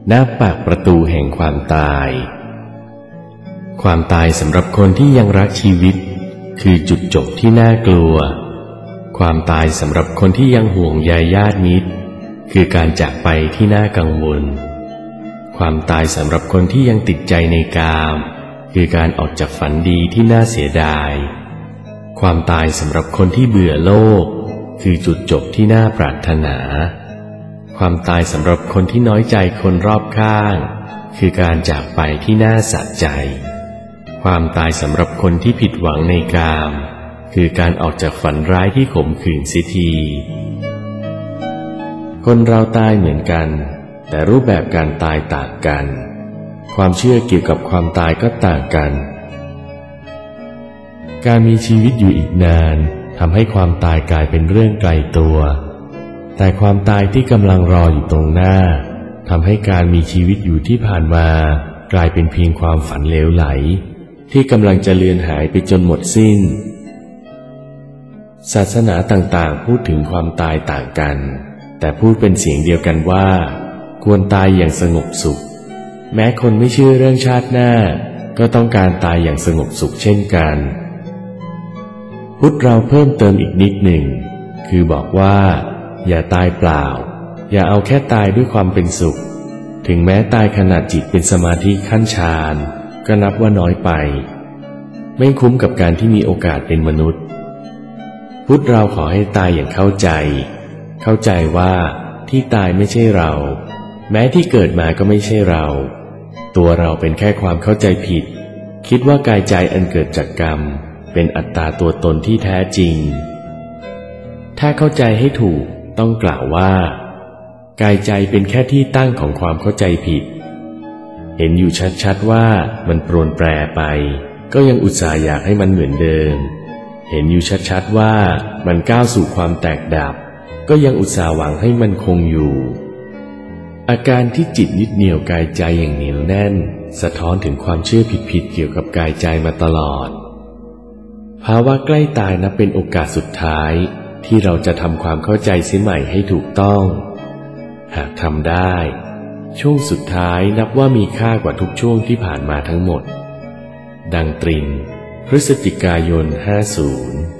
ณปากประตูแห่งความตายความตายสำหรับคนที่ยังรักชีวิตคือจุดจบที่น่ากลัวความตายสำหรับคนที่ยังห่วงใยญาติมิตรคือการจากไปที่น่ากังวลความตายสำหรับคนที่ยังติดใจในกามคือการออกจากฝันดีที่น่าเสียดายความตายสำหรับคนที่เบื่อโลกคือจุดจบที่น่าปรารถนาความตายสำหรับคนที่น้อยใจคนรอบข้างคือการจากไปที่น่าสะใจความตายสำหรับคนที่ผิดหวังในกามคือการออกจากฝันร้ายที่ขมขื่นเสียทีคนเราตายเหมือนกันแต่รูปแบบการตายต่างกันความเชื่อเกี่ยวกับความตายก็ต่างกันการมีชีวิตอยู่อีกนานทำให้ความตายกลายเป็นเรื่องไกลตัวแต่ความตายที่กำลังรออยู่ตรงหน้าทำให้การมีชีวิตอยู่ที่ผ่านมากลายเป็นเพียงความฝันเหลวไหลที่กำลังจะเลือนหายไปจนหมดสิ้นศาสนาต่างๆพูดถึงความตายต่างกันแต่พูดเป็นเสียงเดียวกันว่าควรตายอย่างสงบสุขแม้คนไม่เชื่อเรื่องชาติหน้าก็ต้องการตายอย่างสงบสุขเช่นกันพุทธเราเพิ่มเติมอีกนิดหนึ่งคือบอกว่าอย่าตายเปล่าอย่าเอาแค่ตายด้วยความเป็นสุขถึงแม้ตายขณะจิตเป็นสมาธิขั้นฌานก็นับว่าน้อยไปไม่คุ้มกับการที่มีโอกาสเป็นมนุษย์พุทธเราขอให้ตายอย่างเข้าใจว่าที่ตายไม่ใช่เราแม้ที่เกิดมาก็ไม่ใช่เราตัวเราเป็นแค่ความเข้าใจผิดคิดว่ากายใจอันเกิดจากกรรมเป็นอัตตาตัวตนที่แท้จริงถ้าเข้าใจให้ถูกต้องกล่าวว่ากายใจเป็นแค่ที่ตั้งของความเข้าใจผิดเห็นอยู่ชัดๆว่ามันปรวนแปรไปก็ยังอุตส่าห์อยากให้มันเหมือนเดิมเห็นอยู่ชัดๆว่ามันก้าวสู่ความแตกดับก็ยังอุตส่าห์หวังให้มันคงอยู่อาการที่จิตยึดเหนี่ยวกายใจอย่างเหนียวแน่นสะท้อนถึงความเชื่อผิดๆเกี่ยวกับกายใจมาตลอดภาวะใกล้ตายนับเป็นโอกาสสุดท้ายที่เราจะทำความเข้าใจเสียใหม่ให้ถูกต้องหากทำได้ช่วงสุดท้ายนับว่ามีค่ากว่าทุกช่วงที่ผ่านมาทั้งหมดดังตริน พฤศจิกายน 50